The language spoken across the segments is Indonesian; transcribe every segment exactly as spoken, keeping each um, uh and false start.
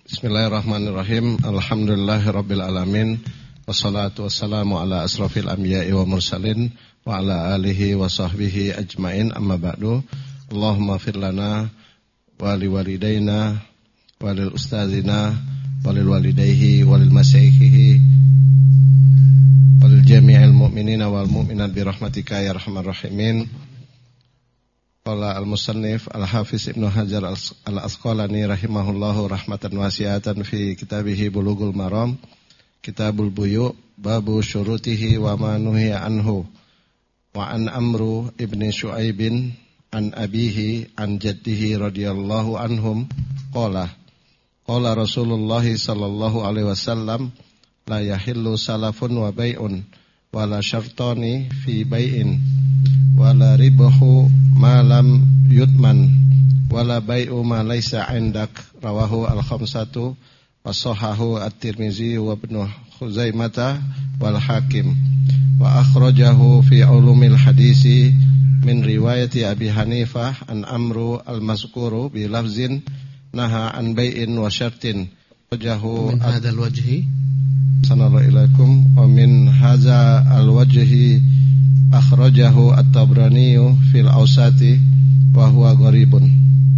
Bismillahirrahmanirrahim. Alhamdulillahirabbil alamin. Wassalatu wassalamu ala asrafil anbiya'i wa mursalin wa ala alihi wa sahbihi ajmain. Amma ba'du. Allahumma fir lana wa liwalidayna wa lil ustadzina wa lil walidayhi wa lil masyayikhihi wa lil jami'il mu'minina wal mu'minat bi rahmatika ya arhamar rahimin. Qala al-musannif al-hafiz Ibnu Hajar al-Asqalani rahimahullahu rahmatan wasi'atan fi kitabihi Bulughul Maram, Kitabul Buyu' babu syurutihi wa ma nuhiya anhu. Wa an Amru ibni Syu'aibin an abihi an jaddihi radhiyallahu anhum qala qala Rasulullah sallallahu alaihi wasallam la yahillu salafun wa bai'un wala syartani fi bai'in wala ribahu ma lam yutman wala bai'u ma laisa indak. Rawahu al-khamsatu wa sahahu at-Tirmizi wa Ibnu Khuzaimah wal Hakim wa akhrajahu fi ulumil hadisi min riwayati Abi Hanifah an Amru al-mazkuru bi lafzin naha an bai'in wa syartin. Wajahu min hadzal wajhi sallallahu ilaikum wa min hadza al-wajhi akhrajahu at-Tabrani fil Awsati wa huwa gharibun.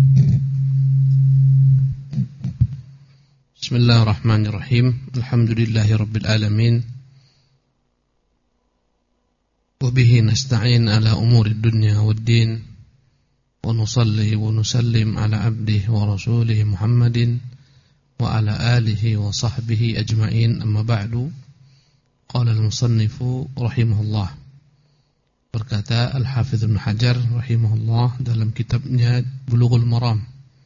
Bismillahirrahmanirrahim. Alhamdulillahirabbil alamin. Wa bihi nasta'in ala umuri dunya waddin. Wa nusalli wa nusallim ala abdihi wa rasulihi Muhammadin wa ala alihi wa sahbihi ajma'in. Amma ba'du. Qala al-musannifu rahimahullah. Berkata Al-Hafidz Ibnu Hajar rahimahullah dalam kitabnya Bulughul Maram,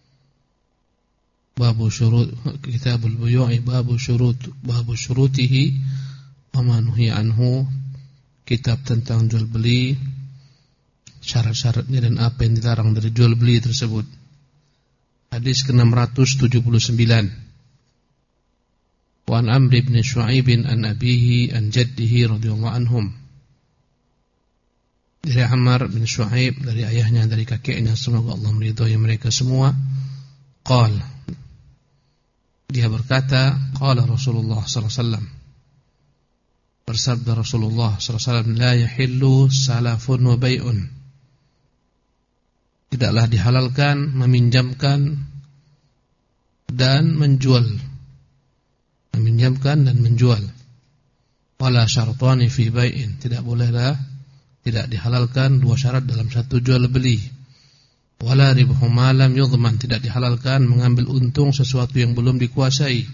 babu syurut, Kitabul Buyu'i, babu syurut, babu syurutihi wa ma nuhiya anhu, kitab tentang jual beli, syarat-syaratnya dan apa yang dilarang dari jual beli tersebut. Hadis ke enam ratus tujuh puluh sembilan. Wa an Amr ibn Syu'aib an abihi an jaddihi radhiyallahu anhum. Dari Ammar bin Syu'aib, dari ayahnya, dari kakeknya, semoga Allah meridhai mereka semua. Qala, dia berkata, qala Rasulullah sallallahu alaihi wasallam, bersabda Rasulullah sallallahu alaihi wasallam, la yahillu salafun wa bai'un, tidaklah dihalalkan meminjamkan dan menjual, meminjamkan dan menjual. Wala syartani fi bai'in, tidak bolehlah, tidak dihalalkan dua syarat dalam satu jual beli. Wala ribhu ma lam yudman, tidak dihalalkan mengambil untung sesuatu yang belum dikuasai.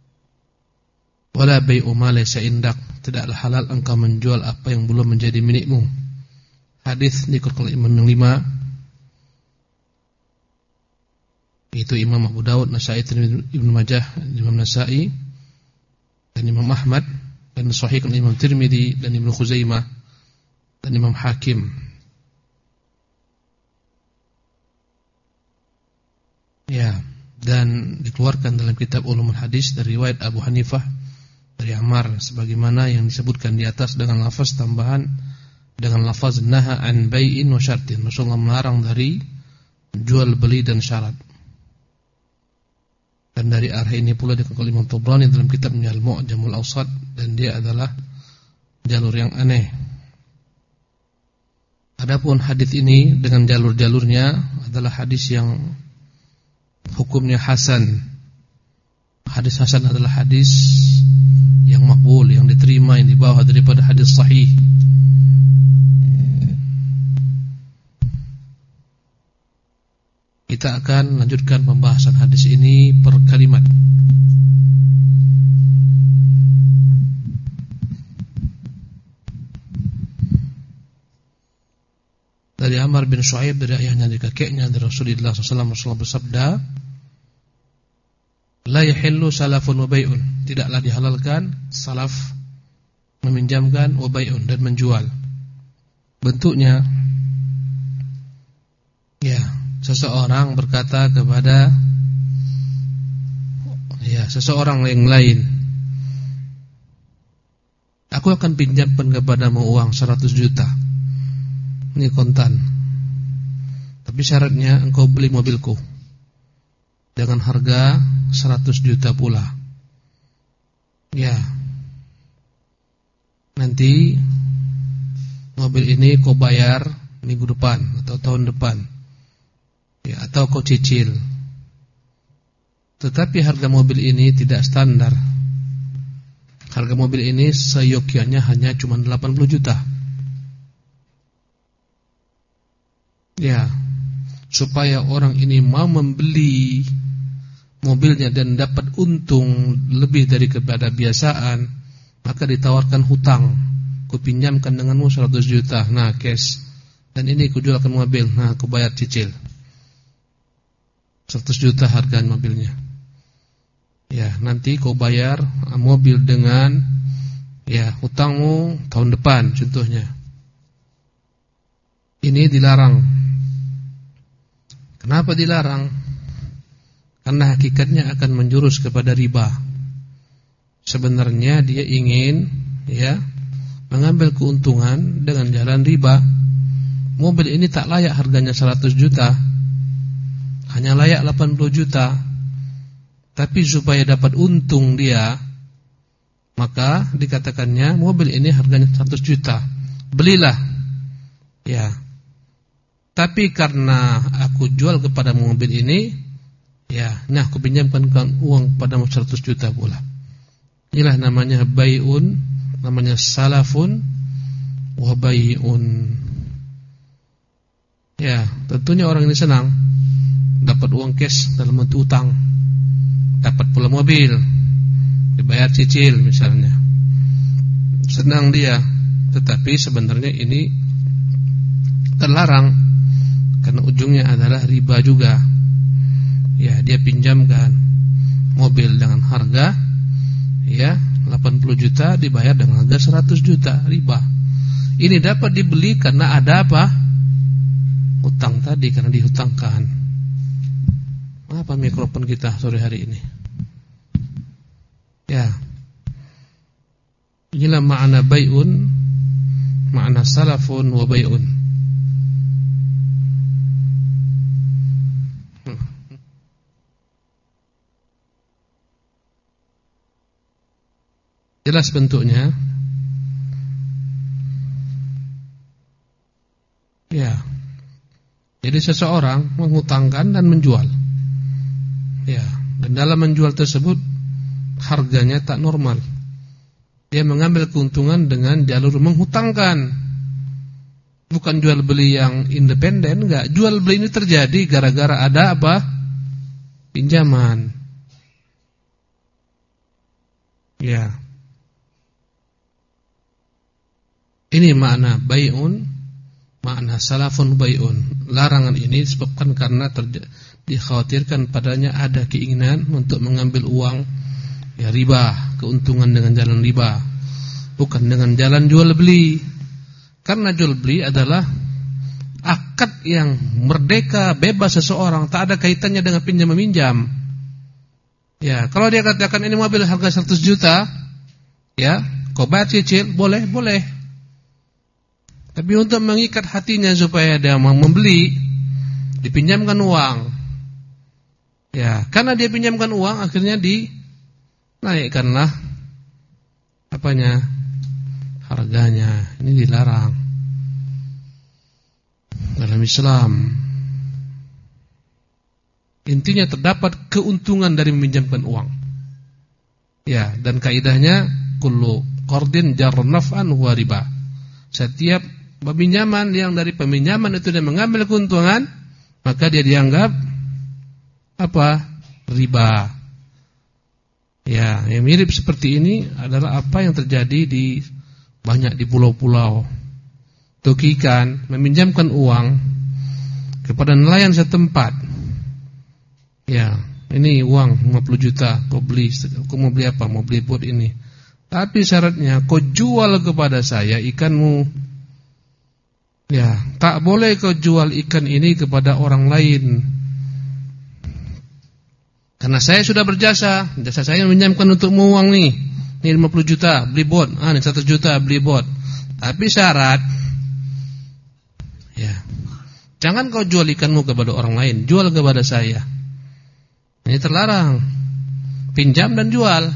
Wala bai'u ma laysa indak, tidaklah halal engkau menjual apa yang belum menjadi milikmu. Hadis dikeluarkan Imam yang lima, itu Imam Abu Daud, Nasa'i, Ibnu Majah, Imam Nasa'i dan Imam Ahmad, dan sahihkan Imam Tirmidzi dan Ibnu Khuzaimah dan Imam Hakim. Ya, dan dikeluarkan dalam kitab Ulumul Hadis dari riwayat Abu Hanifah dari Ammar sebagaimana yang disebutkan di atas dengan lafaz tambahan, dengan lafaz naha an bai'in wa syartin. Rasulullah melarang dari jual beli dan syarat. Dan dari arah ini pula dikeluarkan Imam Tabrani dalam kitabnya Al-Mu'jamul Awsat, dan dia adalah jalur yang aneh. Adapun hadis ini dengan jalur-jalurnya adalah hadis yang hukumnya hasan. Hadis hasan adalah hadis yang makbul, yang diterima, yang dibawa daripada hadis sahih. Kita akan lanjutkan pembahasan hadis ini per kalimat. Dari Ammar bin Syu'aib, dari ayahnya, dari kakeknya, dari Rasulullah sallallahu alaihi wasallam, Rasulullah bersabda, la yahillu salafun wa bai'un, tidaklah dihalalkan salaf, meminjamkan, wa bai'un, dan menjual. Bentuknya, ya, seseorang berkata kepada ya seseorang yang lain, aku akan pinjamkan kepadamu uang seratus juta. Ini kontan, tapi syaratnya engkau beli mobilku. dengan harga seratus juta pula. Ya. Nanti mobil ini kau bayar minggu depan atau tahun depan. Ya, atau kau cicil. Tetapi harga mobil ini tidak standar. Harga mobil ini seyogyanya hanya cuma delapan puluh juta. Ya, supaya orang ini mau membeli mobilnya dan dapat untung lebih dari kepada biasaan, maka ditawarkan hutang. Kupinjamkan denganmu seratus juta, nah cash. Dan ini kujualkan mobil, nah aku bayar cicil. seratus juta harga mobilnya. Ya, nanti kau bayar mobil dengan ya hutangmu tahun depan contohnya. Ini dilarang. Kenapa dilarang? Karena hakikatnya akan menjurus kepada riba. Sebenarnya dia ingin ya mengambil keuntungan dengan jalan riba. Mobil ini tak layak harganya seratus juta, hanya layak delapan puluh juta. Tapi supaya dapat untung dia, maka dikatakannya mobil ini harganya seratus juta. Belilah. Ya. Tapi karena aku jual kepada mobil ini, ya, nah aku pinjamkan uang padamu seratus juta pula. Inilah namanya bai'un, namanya salafun wa bai'un. Ya, tentunya orang ini senang dapat uang cash dalam bentuk utang, dapat pula mobil, dibayar cicil misalnya. Senang dia, tetapi sebenarnya ini terlarang karena ujungnya adalah riba juga. Ya, dia pinjamkan mobil dengan harga ya delapan puluh juta, dibayar dengan harga seratus juta, riba. Ini dapat dibeli karena ada apa? Utang tadi, karena dihutangkan. Apa mikrofon kita sore hari ini? Ya. Inilah makna bai'un, makna salafun wa bai'un. Jelas bentuknya. Ya. Jadi seseorang menghutangkan dan menjual. Ya, dan dalam menjual tersebut harganya tak normal. Dia mengambil keuntungan dengan jalur menghutangkan. Bukan jual beli yang independen, enggak. Jual beli ini terjadi gara-gara ada apa? Pinjaman. Ya. Ini makna bai'un, makna salafun bai'un. Larangan ini disebabkan karena terjadi, dikhawatirkan padanya ada keinginan untuk mengambil uang ya riba, keuntungan dengan jalan riba, bukan dengan jalan jual beli. Karena jual beli adalah akad yang merdeka, bebas seseorang, tak ada kaitannya dengan pinjam meminjam. Ya, kalau dia katakan ini mobil harga seratus juta, ya, kau bayar cicil, boleh, boleh. Tapi untuk mengikat hatinya supaya dia mau membeli, dipinjamkan uang. Ya, karena dia pinjamkan uang, akhirnya dinaikkanlah apanya? Harganya. Ini dilarang dalam Islam. Intinya terdapat keuntungan dari meminjamkan uang. Ya, dan kaidahnya kullu qardin jarra naf'an huwa riba. Setiap peminjaman yang dari peminjaman itu dia mengambil keuntungan, maka dia dianggap apa? Riba. Ya, yang mirip seperti ini adalah apa yang terjadi di banyak di pulau-pulau. Tukikan meminjamkan uang kepada nelayan setempat. Ya, ini uang lima puluh juta, kau beli, kau mau beli apa? Mau beli bot ini. Tapi syaratnya kau jual kepada saya ikanmu. Ya, tak boleh kau jual ikan ini kepada orang lain. Karena saya sudah berjasa, jasa saya meminjamkan untukmu uang nih. Ini lima puluh juta, beli bot. Ah, ini seratus juta, beli bot. Tapi syarat, ya, jangan kau jual ikanmu kepada orang lain, jual kepada saya. Ini terlarang. Pinjam dan jual.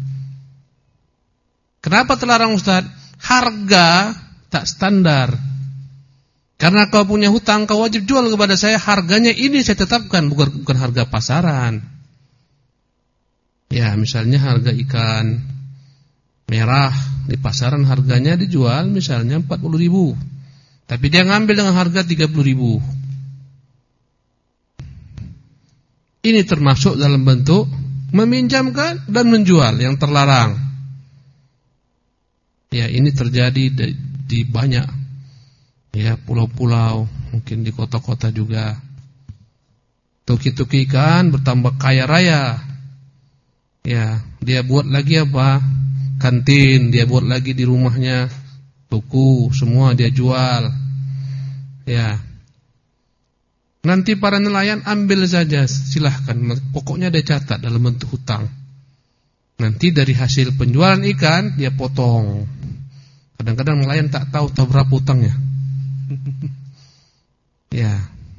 Kenapa terlarang Ustaz? Harga tak standar. Karena kau punya hutang, kau wajib jual kepada saya. Harganya ini saya tetapkan, bukan, bukan harga pasaran. Ya, misalnya harga ikan merah di pasaran harganya dijual misalnya empat puluh ribu, tapi dia ngambil dengan harga tiga puluh ribu. Ini termasuk dalam bentuk meminjamkan dan menjual yang terlarang. Ya, ini terjadi di, di banyak ya pulau-pulau, mungkin di kota-kota juga. Tuki-tuki ikan bertambah kaya raya. Ya, dia buat lagi apa? Kantin, dia buat lagi di rumahnya, tuku, semua dia jual. Ya. Nanti para nelayan ambil saja, silahkan. Pokoknya dia catat dalam bentuk hutang. Nanti dari hasil penjualan ikan dia potong. Kadang-kadang nelayan tak tahu tahu berapa hutangnya. Ya.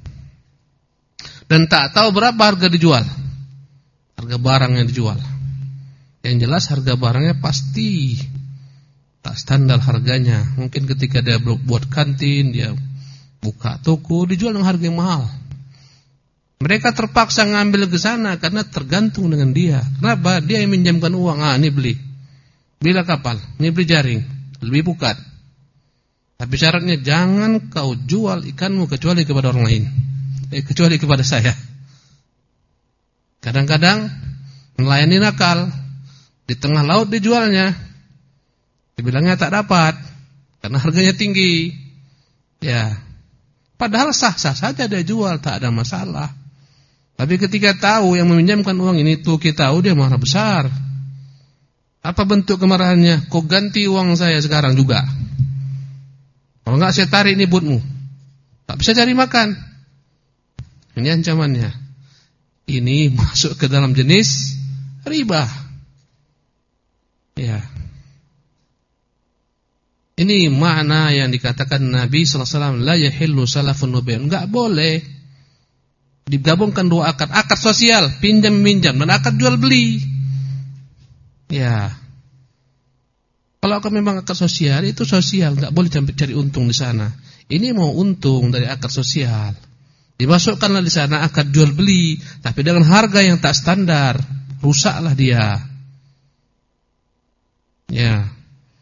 Dan tak tahu berapa harga dijual. Harga barang yang dijual. Yang jelas harga barangnya pasti tak standar harganya. Mungkin ketika dia buat kantin, dia buka toko, dijual dengan harga yang mahal. Mereka terpaksa ngambil ke sana karena tergantung dengan dia. Kenapa? Dia yang minjamkan uang. Ah, ini beli. Belilah kapal, ini beli jaring, lebih pukat. Tapi syaratnya jangan kau jual ikanmu kecuali kepada orang lain. Eh, kecuali kepada saya. Kadang-kadang nelayan ini nakal. Di tengah laut dijualnya, dibilangnya tak dapat karena harganya tinggi. Ya, padahal sah-sah saja dia jual, tak ada masalah. Tapi ketika tahu yang meminjamkan uang ini tuh kita tahu, dia marah besar. Apa bentuk kemarahannya? Kau ganti uang saya sekarang juga. Kalau enggak saya tarik ini bootmu. Tak bisa cari makan. Ini ancamannya. Ini masuk ke dalam jenis riba. Ya. Ini makna yang dikatakan Nabi sallallahu alaihi wasallam, la yahillu salafun wa bai'un. Enggak boleh digabungkan dua akad, akad sosial, pinjam minjam, dan akad jual beli. Ya. Kalau akad memang akad sosial, itu sosial, enggak boleh sampai cari untung di sana. Ini mau untung dari akad sosial. Dimasukkanlah di sana akad jual beli, tapi dengan harga yang tak standar, rusaklah dia. Ya.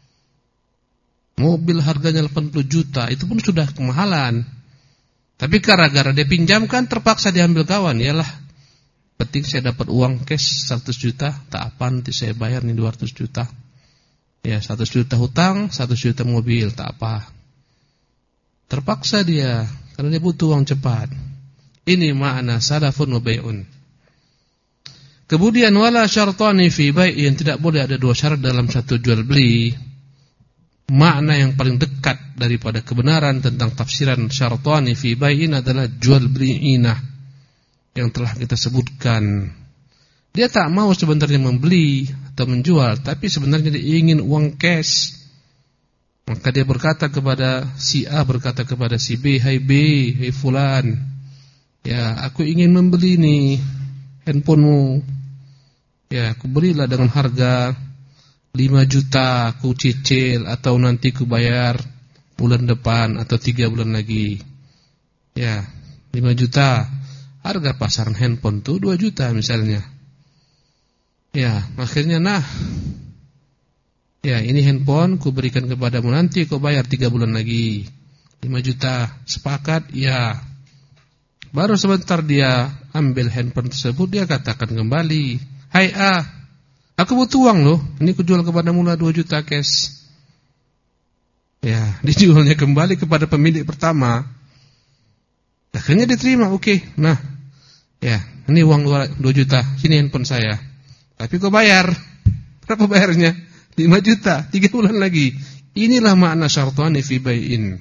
Mobil harganya delapan puluh juta, itu pun sudah kemahalan. Tapi gara-gara dia pinjamkan terpaksa diambil kawan. Yalah, penting saya dapat uang cash seratus juta, tak apa nanti saya bayar nih dua ratus juta. Ya, seratus juta hutang, seratus juta mobil, tak apa. Terpaksa dia karena dia butuh uang cepat. Ini makna salafun wa bai'un. Kemudian wala syartani fi bai'in, tidak boleh ada dua syarat dalam satu jual beli. Makna yang paling dekat daripada kebenaran tentang tafsiran syartani fi bai'in adalah jual beli inah yang telah kita sebutkan. Dia tak mau sebenarnya membeli atau menjual, tapi sebenarnya dia ingin uang cash. Maka dia berkata kepada si A, berkata kepada si B, "Hai B, hai fulan, ya aku ingin membeli nih handphonemu. Ya, aku berilah dengan harga lima juta, aku cicil atau nanti aku bayar bulan depan atau tiga bulan lagi." Ya, lima juta. Harga pasaran handphone tuh dua juta misalnya. Ya, akhirnya nah. Ya, ini handphone ku berikan kepadamu, nanti kau bayar tiga bulan lagi. lima juta. Sepakat? Ya. Baru sebentar dia ambil handphone tersebut, dia katakan kembali, "Hai A, aku butuh uang loh. Ini kujual kepadamu lah dua juta cash." Ya, dijualnya kembali kepada pemilik pertama. Akhirnya diterima, oke. Okay. Nah, ya, ini uang dua juta. Sini handphone saya. Tapi kau bayar. Berapa bayarnya? lima juta, tiga bulan lagi. Inilah makna syartani fi bai'in.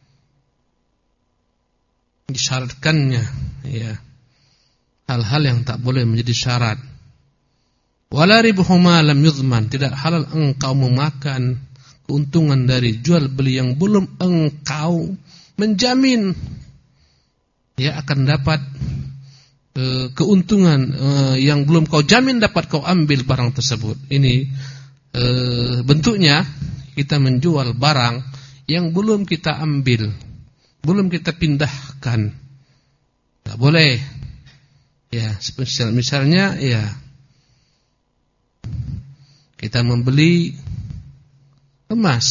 Disyaratkannya, ya, hal-hal yang tak boleh menjadi syarat. Wala ribhu ma lam yuzman, tidak halal engkau memakan keuntungan dari jual beli yang belum engkau menjamin ya akan dapat e, keuntungan e, yang belum kau jamin dapat kau ambil barang tersebut. Ini e, bentuknya kita menjual barang yang belum kita ambil, belum kita pindahkan. Tidak boleh. Ya, spesial misalnya ya kita membeli emas.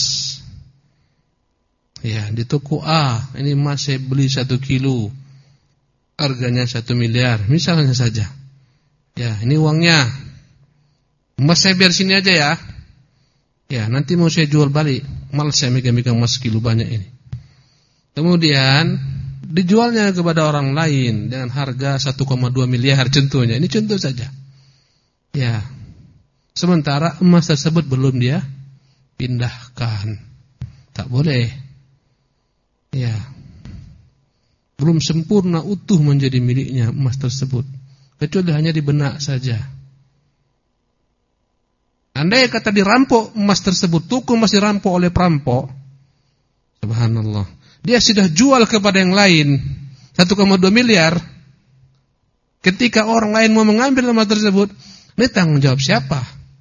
Ya, di toko A, ini emas saya beli satu kilo, harganya satu miliar, misalnya saja. Ya, ini uangnya. Emas saya biar sini aja ya. Ya, nanti mau saya jual balik, malas saya megang-megang emas kilo banyak ini. Kemudian dijualnya kepada orang lain dengan harga satu koma dua miliar contohnya. Ini contoh saja. Ya. Sementara emas tersebut belum dia pindahkan. Tak boleh. Ya, belum sempurna utuh menjadi miliknya emas tersebut, kecuali hanya di benak saja. Andai kata dirampok emas tersebut, toko masih dirampok oleh perampok, subhanallah, dia sudah jual kepada yang lain satu koma dua miliar. Ketika orang lain mau mengambil emas tersebut, ini tanggung jawab siapa?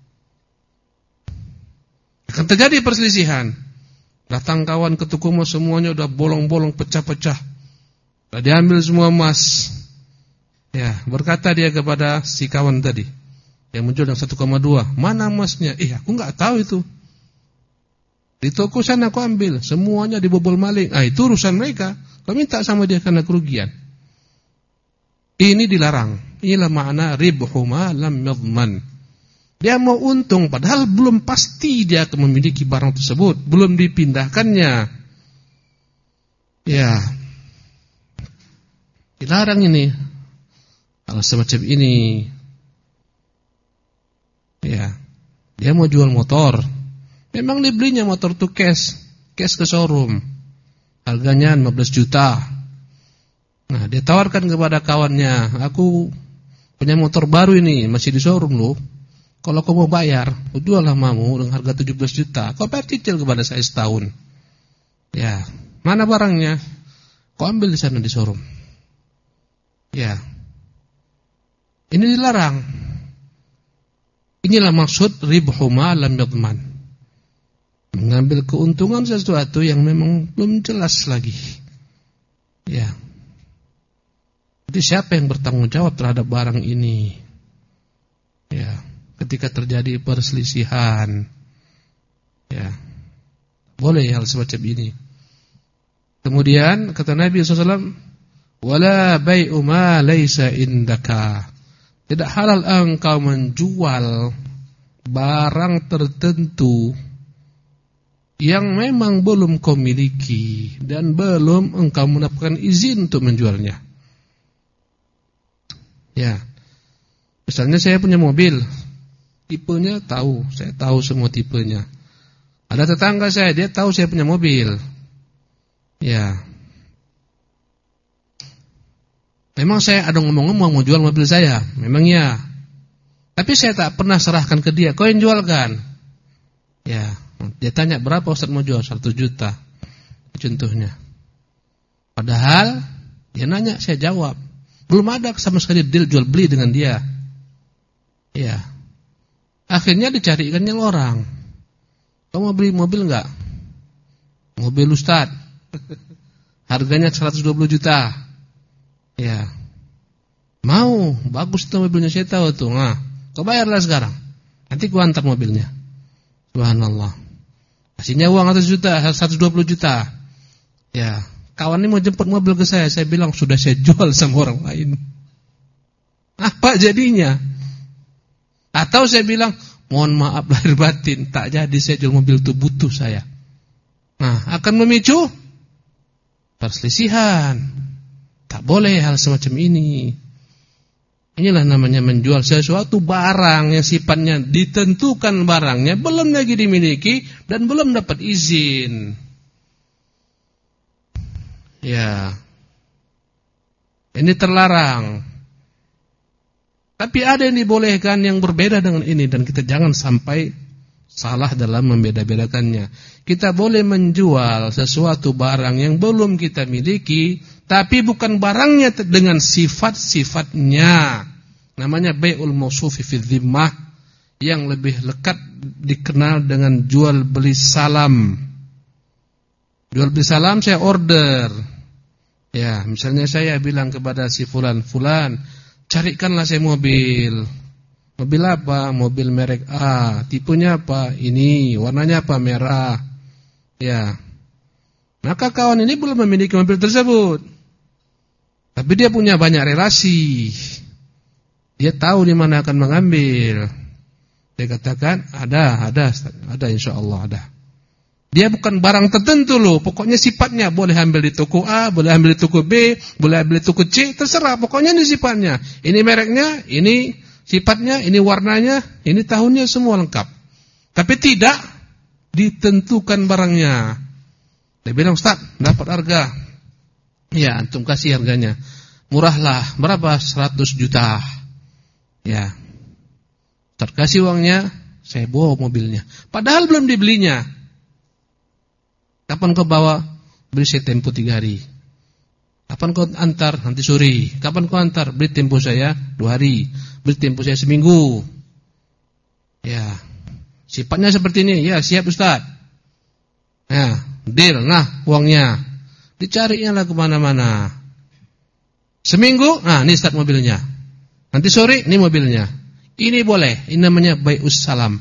Akan terjadi perselisihan. Datang kawan ke toko emas, semuanya udah bolong-bolong, pecah-pecah. Sudah diambil semua emas. Ya, berkata dia kepada si kawan tadi yang menjual yang satu koma dua, mana emasnya? Eh, aku enggak tahu itu. Di toko sana aku ambil, semuanya dibobol maling. Ah, itu urusan mereka. Kau minta sama dia karena kerugian. Ini dilarang. Inilah makna ribhu ma lam yadhman. Dia mau untung padahal belum pasti dia akan memiliki barang tersebut, belum dipindahkannya. Ya. Dilarang ini. Hal semacam ini. Ya. Dia mau jual motor. Memang dibelinya motor itu cash, cash ke showroom. Harganya lima belas juta. Nah, dia tawarkan kepada kawannya, "Aku punya motor baru ini, masih di showroom loh. Kalau kau mau bayar, aku jual mamu dengan harga tujuh belas juta. Kau bayar cicil kepada saya setahun." Ya, mana barangnya? Kau ambil di sana di showroom. Ya. Ini dilarang. Inilah maksud ribhu ma lam yadhman. Mengambil keuntungan sesuatu yang memang belum jelas lagi. Ya. Jadi siapa yang bertanggung jawab terhadap barang ini? Ya. Ketika terjadi perselisihan, ya, boleh hal semacam ini. Kemudian kata Nabi shallallahu alaihi wasallam, "Wala bai'u ma laisa indaka." Tidak halal engkau menjual barang tertentu yang memang belum kau miliki dan belum engkau mendapatkan izin untuk menjualnya. Ya, misalnya saya punya mobil. Tipenya tahu, saya tahu semua tipenya. Ada tetangga saya, dia tahu saya punya mobil. Ya. Memang saya ada ngomong-ngomong mau jual mobil saya, memang ya. Tapi saya tak pernah serahkan ke dia, kau yang jualkan. Ya, dia tanya berapa Ustaz mau jual, seratus juta. Contohnya. Padahal dia nanya, saya jawab. Belum ada sama sekali deal jual beli dengan dia. Ya. Akhirnya dicarikan yang orang. Kau mau beli mobil enggak? Mobil Ustaz. Harganya seratus dua puluh juta. Ya. Mau, bagus tuh mobilnya, saya tahu tuh. Nah, kau bayarlah sekarang. Nanti gua antar mobilnya. Subhanallah. Kasihnya uang seratus juta, seratus dua puluh juta. Ya, kawan ini mau jemput mobil ke saya, saya bilang sudah saya jual sama orang lain. Apa jadinya? Atau saya bilang, mohon maaf lahir batin, tak jadi saya jual mobil itu, butuh saya. Nah, akan memicu perselisihan. Tak boleh hal semacam ini. Inilah namanya menjual sesuatu barang yang sifatnya ditentukan barangnya, belum lagi dimiliki dan belum dapat izin. Ya. Ini terlarang. Tapi ada yang dibolehkan yang berbeda dengan ini, dan kita jangan sampai salah dalam membeda-bedakannya. Kita boleh menjual sesuatu barang yang belum kita miliki, tapi bukan barangnya dengan sifat-sifatnya. Namanya bai'ul mausufi fi dhimmah, yang lebih lekat dikenal dengan jual beli salam. Jual beli salam, saya order. Ya, misalnya saya bilang kepada si fulan, fulan, carikanlah saya mobil. Mobil apa? Mobil merek A. Tipenya apa? Ini. Warnanya apa? Merah. Ya. Maka kawan ini belum memiliki mobil tersebut, tapi dia punya banyak relasi. Dia tahu di mana akan mengambil. Dia katakan, ada, ada, ada, insya Allah ada. Dia bukan barang tertentu loh. Pokoknya sifatnya boleh ambil di toko A, boleh ambil di toko B, boleh ambil di toko C, terserah. Pokoknya ini sifatnya. Ini mereknya, ini sifatnya, ini warnanya, ini tahunnya, semua lengkap. Tapi tidak ditentukan barangnya. Dia bilang, Ustaz, dapat harga. Ya, antum kasih harganya. Murahlah, berapa? seratus juta. Ya. Ustaz kasih uangnya, saya bawa mobilnya. Padahal belum dibelinya. Kapan kau bawa? Beli saya tempo tiga hari. Kapan kau antar? Nanti sore. Kapan kau antar? Beli tempo saya dua hari. Beli tempo saya seminggu. Ya. Sifatnya seperti ini. Ya, siap Ustaz. Ya, deal. Nah, uangnya. Dicarinya lah kemana-mana. Seminggu, nah ini Ustaz mobilnya. Nanti sore, ini mobilnya. Ini boleh. Ini namanya bai'us salam.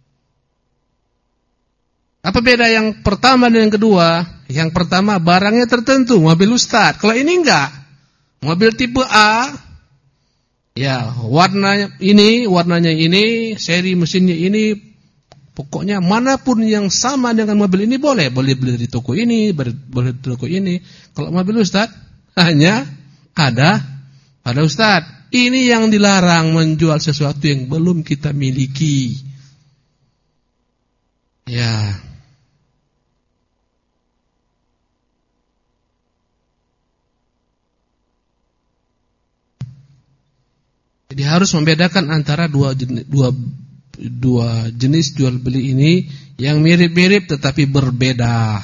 Apa beda yang pertama dengan yang kedua? Yang pertama barangnya tertentu, mobil Ustaz. Kalau ini enggak. Mobil tipe A, ya warnanya ini, warnanya ini, seri mesinnya ini, pokoknya manapun yang sama dengan mobil ini boleh. Boleh beli di toko ini, boleh di toko ini. Kalau mobil Ustaz hanya ada pada Ustaz. Ini yang dilarang, menjual sesuatu yang belum kita miliki. Ya. Jadi harus membedakan antara dua jenis, dua, dua jenis jual beli ini yang mirip-mirip tetapi berbeda.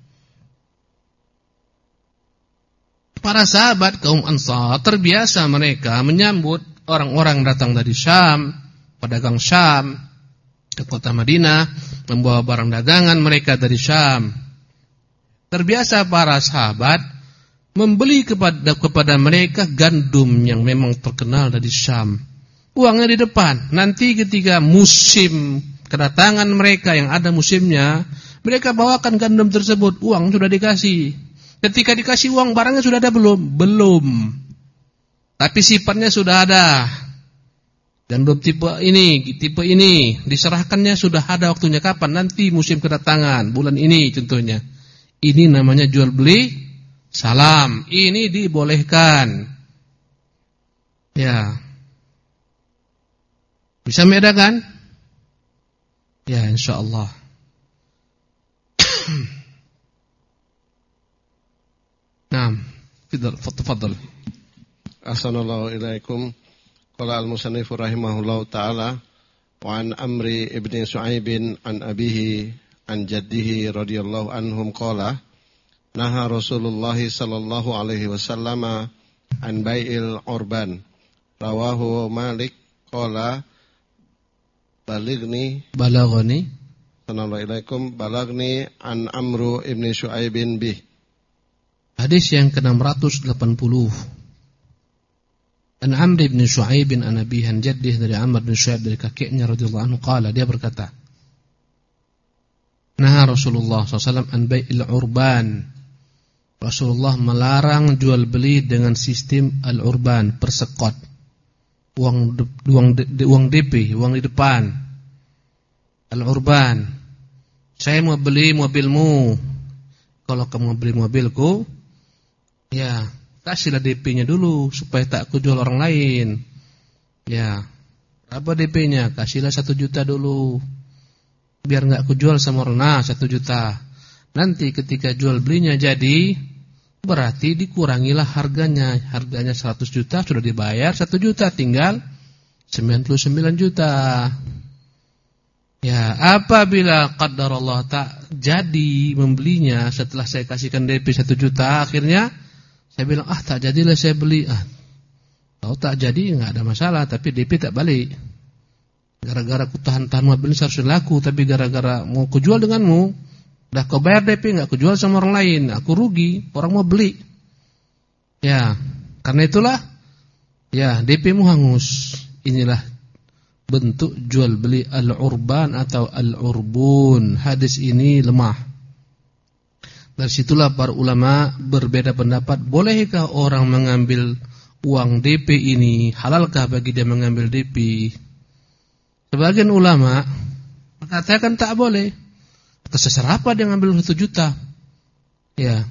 Para sahabat kaum Ansar terbiasa mereka menyambut orang-orang datang dari Syam, pedagang Syam ke kota Madinah, membawa barang dagangan mereka dari Syam. Terbiasa para sahabat membeli kepada kepada mereka gandum yang memang terkenal dari Syam. Uangnya di depan. Nanti ketika musim kedatangan mereka yang ada musimnya, mereka bawakan gandum tersebut. Uang sudah dikasih. Ketika dikasih uang, barangnya sudah ada belum? Belum. Tapi sifatnya sudah ada. Gandum tipe ini, tipe ini, diserahkannya sudah ada waktunya kapan? Nanti musim kedatangan, bulan ini contohnya. Ini namanya jual beli salam. Ini dibolehkan. Ya. Bisa membedakan? Ya, insyaallah. Naam. Fadhal, fadhal. Assalamualaikum ilaikum. Qala al-musannif rahimahullahu taala wa an Amri ibni Su'aib an abihi an jaddihi radhiyallahu anhum qala naha Rasulullah sallallahu alaihi wasallam an bai'il urban. Rawahu Malik qala balighni balaghani sallallahu alaikum balaghni an Amru ibni Su'aib bih. Hadis yang ke enam ratus delapan puluh. An Amr bin Shu'aib an Abihi an Jaddih, dari Amr bin Shu'aib dari kakeknya radhiyallahu anhu qala, dia berkata, Naha Rasulullah sallallahu alaihi wasallam an bai'il urban. Rasulullah melarang jual beli dengan sistem al-urban, persekot. Uang uang uang D P, uang di depan. Al-urban. Saya mau beli mobilmu. Kalau kamu beli mobilku, ya, kasihlah D P-nya dulu supaya tak aku jual orang lain. Ya, berapa D P-nya? Kasihlah satu juta dulu, biar nggak aku jual sama orang. Nah, satu juta. Nanti ketika jual belinya jadi, berarti dikurangilah harganya. Harganya seratus juta sudah dibayar satu juta, tinggal sembilan puluh sembilan juta. Ya, apabila qadarullah tak jadi membelinya setelah saya kasihkan D P satu juta, akhirnya saya bilang, ah tak jadilah saya beli. Ah, kalau tak jadi enggak ada masalah, tapi D P tak balik. Gara-gara ku tahan-tahan mobil ini seharusnya laku, tapi gara-gara mau kujual denganmu, udah kau bayar D P enggak kujual sama orang lain, aku rugi, orang mau beli. Ya, karena itulah ya D P mu hangus. Inilah bentuk jual beli al-urban atau al-urbun. Hadis ini lemah. Dari situlah para ulama berbeda pendapat, bolehkah orang mengambil uang D P ini, halalkah bagi dia mengambil D P? Sebagian ulama mengatakan tak boleh. Terserah apa dia ngambil satu juta. Ya,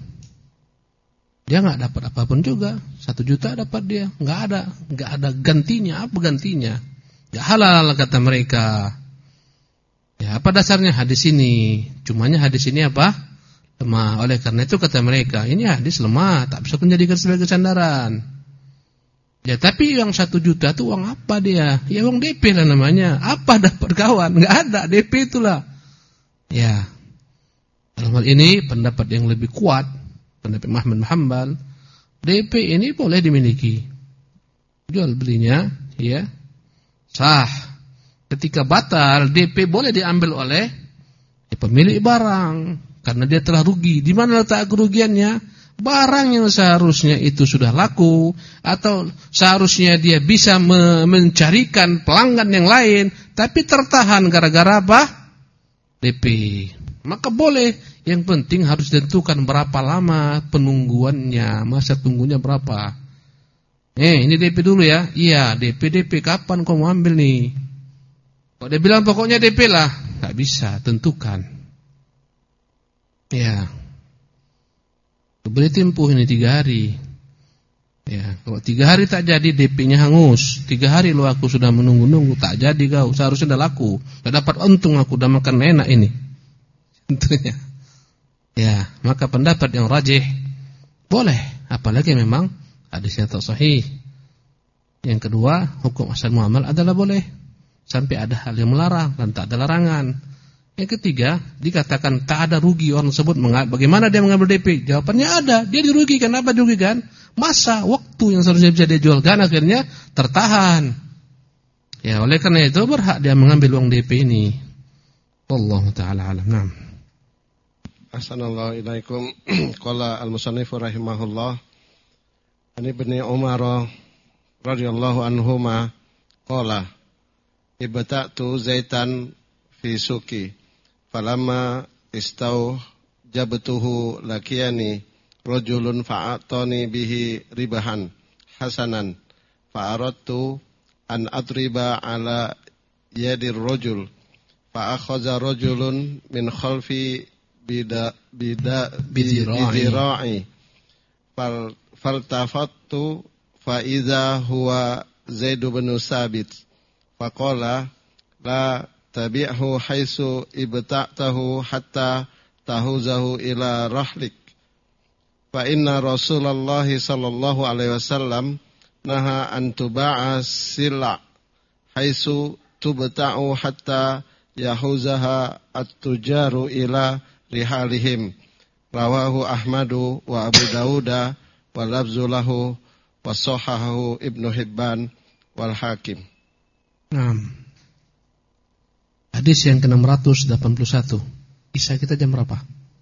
dia nggak dapat apapun juga. Satu juta dapat dia, nggak ada, nggak ada gantinya. Apa gantinya? Ya halal kata mereka. Ya apa dasarnya hadis ini? Cumanya hadis ini apa? Lemah. Oleh karena itu kata mereka, ini hadis lemah, tak bisa menjadikan sebagai sandaran. Ya tapi yang satu juta itu uang apa dia? Ya uang D P lah namanya. Apa dapat kawan? Nggak ada, D P itulah. Ya. Dalam hal ini pendapat yang lebih kuat, pendapat Ahmad bin Hanbal, D P ini boleh dimiliki. Jual belinya, ya. Sah. Ketika batal, D P boleh diambil oleh ya, pemilik barang karena dia telah rugi. Di mana letak kerugiannya? Barang yang seharusnya itu sudah laku atau seharusnya dia bisa me mencarikan pelanggan yang lain, tapi tertahan gara-gara apa? D P. Maka boleh. Yang penting harus ditentukan berapa lama penungguannya, masa tunggunya berapa. Eh, ini D P dulu ya. Iya, D P D P kapan kau mau ambil nih? Kalau dia bilang pokoknya D P lah, enggak bisa, tentukan. Ya. Boleh tempuh ini tiga hari. Ya, kalau tiga hari tak jadi D P-nya hangus. Tiga hari lo aku sudah menunggu-nunggu tak jadi kau. Seharusnya udah laku. Udah dapat untung aku, udah makan enak ini. Tentunya. Ya, maka pendapat yang rajih boleh, apalagi memang hadisnya tak sahih. Yang kedua, hukum asal muamal adalah boleh sampai ada hal yang melarang dan tak ada larangan. Yang ketiga, dikatakan tak ada rugi orang tersebut. Bagaimana dia mengambil D P? Jawabannya ada, dia dirugikan. Apa dirugikan? Masa waktu yang seharusnya bisa dia jualkan akhirnya tertahan. Ya, oleh karena itu berhak dia mengambil uang D P ini. Wallahu taala alam. Naam. Assalamualaikum ilaikum. Qala al-musannif rahimahullah. Ani ibni Umar radhiyallahu anhuma qala ibta'tu zaitan fi suqi falamma istau jabtuhu lakiyani rajulun fa'atani bihi ribahan hasanan fa'aradtu an adriba ala yadir rajul fa akhadha rajulun min khalfi bida bida bidira'i fal faltafattu fa idza huwa Zaid bin Sabit faqala la tabi'hu haitsu ibta'tahu hatta tahuzahu ila rahlik fa inna Rasulullah sallallahu alaihi wasallam naha an tuba'a sila haitsu tubta'u hatta yahuzaha at-tujaru ila rihalihim. Rawahu Ahmadu wa Abu Dawuda wa lafzu lahu wa sahahahu Ibnu Hibban wal Hakim. Naam. Hadis yang ke enam ratus delapan puluh satu. Isya kita jam berapa?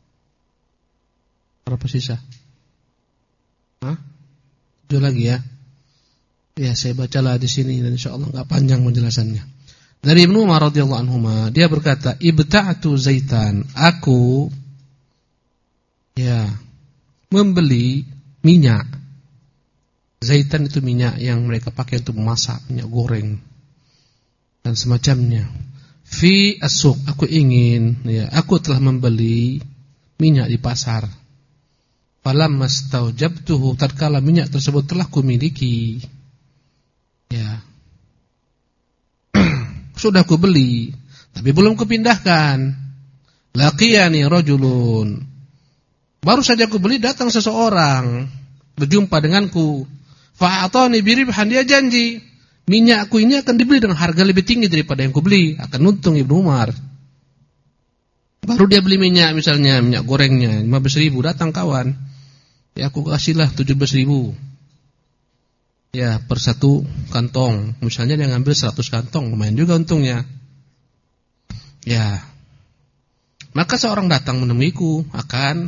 Berapa sisa? Hah? Tujuh lagi ya. Ya, saya bacalah di sini dan insyaallah enggak panjang penjelasannya. Dari Ibnu Umar radhiyallahu anhuma, dia berkata, "Ibta'tu zaitan." Aku ya, membeli minyak. Zaitan itu minyak yang mereka pakai untuk memasak, minyak goreng dan semacamnya. Fi as-suq, aku ingin ya, aku telah membeli minyak di pasar. Falamma staujabtuhu, tatkala minyak tersebut telah kumiliki. Ya. Sudah ku beli, tapi belum kupindahkan. Laqiyani rajulun. Baru saja ku beli, datang seseorang berjumpa denganku. Fa'atani biribhan, dia janji minyakku ini akan dibeli dengan harga lebih tinggi daripada yang kubeli, akan untung Ibnu Umar. Baru dia beli minyak misalnya, minyak gorengnya lima belas ribu, datang kawan, ya aku kasihlah tujuh belas ribu. Ya, per satu kantong. Misalnya dia ngambil seratus kantong, lumayan juga untungnya. Ya. Maka seorang datang menemuiku akan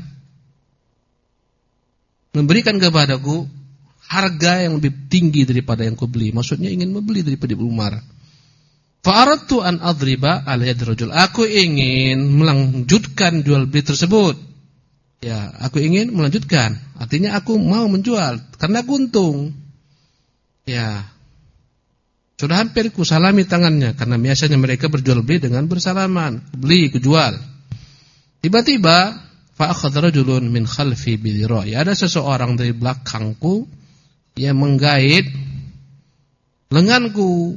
memberikan kepadaku harga yang lebih tinggi daripada yang kubeli. Maksudnya ingin membeli daripada Ibnu Umar. Fa'aradtu an adriba ala yadi rajul. Aku ingin melanjutkan jual beli tersebut. Ya, aku ingin melanjutkan. Artinya aku mau menjual karena aku untung. Ya, sudah hampir ku salami tangannya karena biasanya mereka berjual beli dengan bersalaman, beli, ku jual. Tiba-tiba fa akhadha rajulun min khalfi bi dhira'i. Ada seseorang dari belakangku yang menggait lenganku.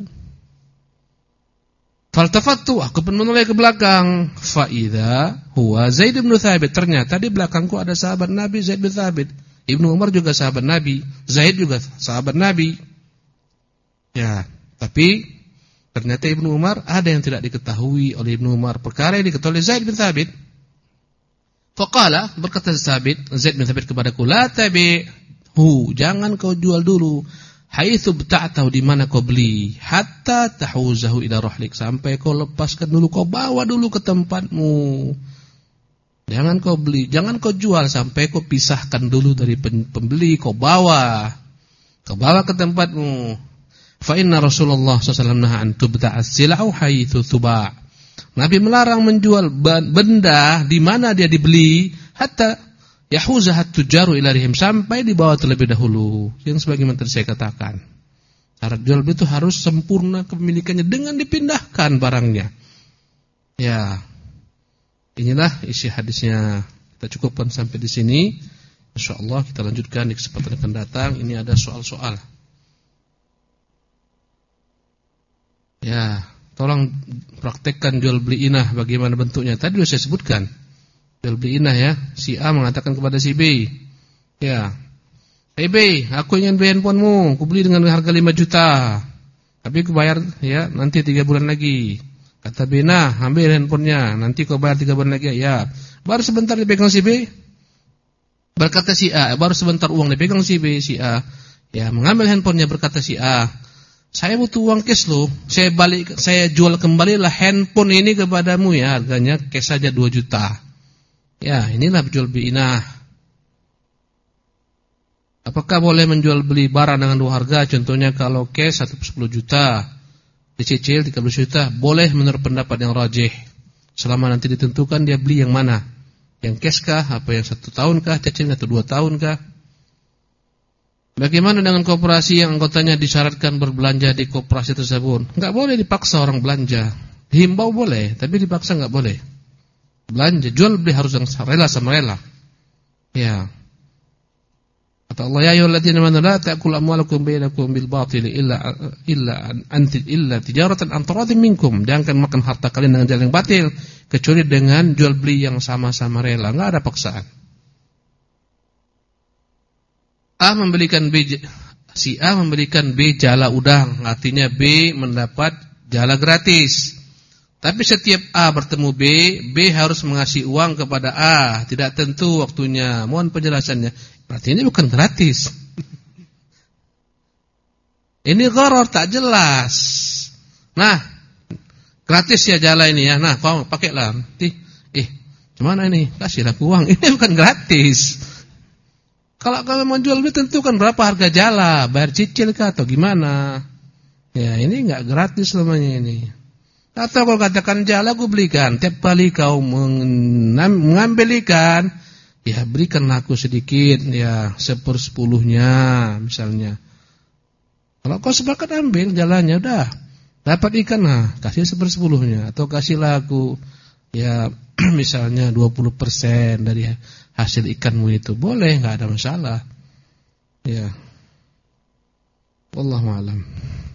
Faltafattu, aku pun menoleh ke belakang. Fa idza huwa Zaid bin Tsabit. Ternyata di belakangku ada sahabat Nabi Zaid bin Tsabit. Ibnu Umar juga sahabat Nabi, Zaid juga sahabat Nabi. Ya, tapi ternyata Ibnu Umar ada yang tidak diketahui oleh Ibnu Umar, perkara yang diketahui oleh Zaid bin Tsabit. Faqala, berkata Tsabit, Zaid bin Tsabit kepadaku, la tabi'hu, jangan kau jual dulu, haitsu bta'tahu, di mana kau beli, hatta tahuzahu ila rahlik, sampai kau lepaskan dulu, kau bawa dulu ke tempatmu. Jangan kau beli, jangan kau jual sampai kau pisahkan dulu dari pembeli, kau bawa. Kau bawa ke tempatmu. Fa inna Rasulullah sallallahu alaihi wasallam naha an tubta'a as-sil'u haitsu tuba'. Nabi melarang menjual benda di mana dia dibeli hatta yahuzahat tujaru ila rihim, sampai dibawa terlebih dahulu. Yang sebagaimana tadi saya katakan, syarat jual beli itu harus sempurna kepemilikannya dengan dipindahkan barangnya. Ya. Inilah isi hadisnya. Kita cukupkan sampai di sini. Insyaallah kita lanjutkan di kesempatan yang akan datang. Ini ada soal-soal. Ya, tolong praktekkan jual beli inah bagaimana bentuknya. Tadi sudah saya sebutkan. Jual beli inah ya. Si A mengatakan kepada si B, ya, "Hey B, aku ingin beli handphonemu. Aku beli dengan harga lima juta. Tapi aku bayar ya nanti tiga bulan lagi." Kata B, "Nah, ambil handphonenya. Nanti kau bayar tiga bulan lagi." Ya. Baru sebentar dipegang si B. Berkata si A, baru sebentar uang dipegang si B, si A. Ya, mengambil handphonenya, berkata si A, "Saya butuh uang cash loh. Saya balik, saya jual kembalilah handphone ini kepadamu ya. Harganya cash saja dua juta. Ya, inilah jual beli inah. Apakah boleh menjual beli barang dengan dua harga? Contohnya kalau cash sepuluh juta, dicicil tiga belas juta. Boleh menurut pendapat yang rajih. Selama nanti ditentukan dia beli yang mana. Yang cash kah? Apa yang satu tahun kah? Cicil atau dua tahun kah? Bagaimana dengan koperasi yang anggotanya disyaratkan berbelanja di koperasi tersebut? Enggak boleh dipaksa orang belanja. Dihimbau boleh, tapi dipaksa enggak boleh. Belanja, jual beli harus yang rela sama rela. Ya. Kata Allah, ya ayyuhalladzina amanu la ta'kulu amwalakum bainakum bil batil illa illa anti illa tijaratan an taradin minkum. Jangan makan harta kalian dengan jalan yang batil kecuali dengan jual beli yang sama-sama rela, enggak ada paksaan. A membelikan B, si A membelikan B jala udang, artinya B mendapat jala gratis. Tapi setiap A bertemu B, B harus mengasih uang kepada A, tidak tentu waktunya. Mohon penjelasannya. Berarti ini bukan gratis. Ini gharar, tak jelas. Nah, gratis ya jala ini ya. Nah, kau pakailah. Nanti, eh, gimana ini? Kasihlah uang. Ini bukan gratis. Kalau kamu mau jual beli tentukan berapa harga jala, bayar cicil kah atau gimana? Ya, ini enggak gratis selamanya ini. Atau kalau katakan jala aku belikan, tiap kali kau mengambil ikan, ya berikan aku sedikit, ya sepersepuluhnya misalnya. Kalau kau sepakat ambil jalannya, udah dapat ikan, nah kasih sepersepuluhnya, atau kasihlah aku ya misalnya dua puluh persen dari hasil ikanmu itu, boleh, enggak ada masalah. Ya. Wallahu a'lam.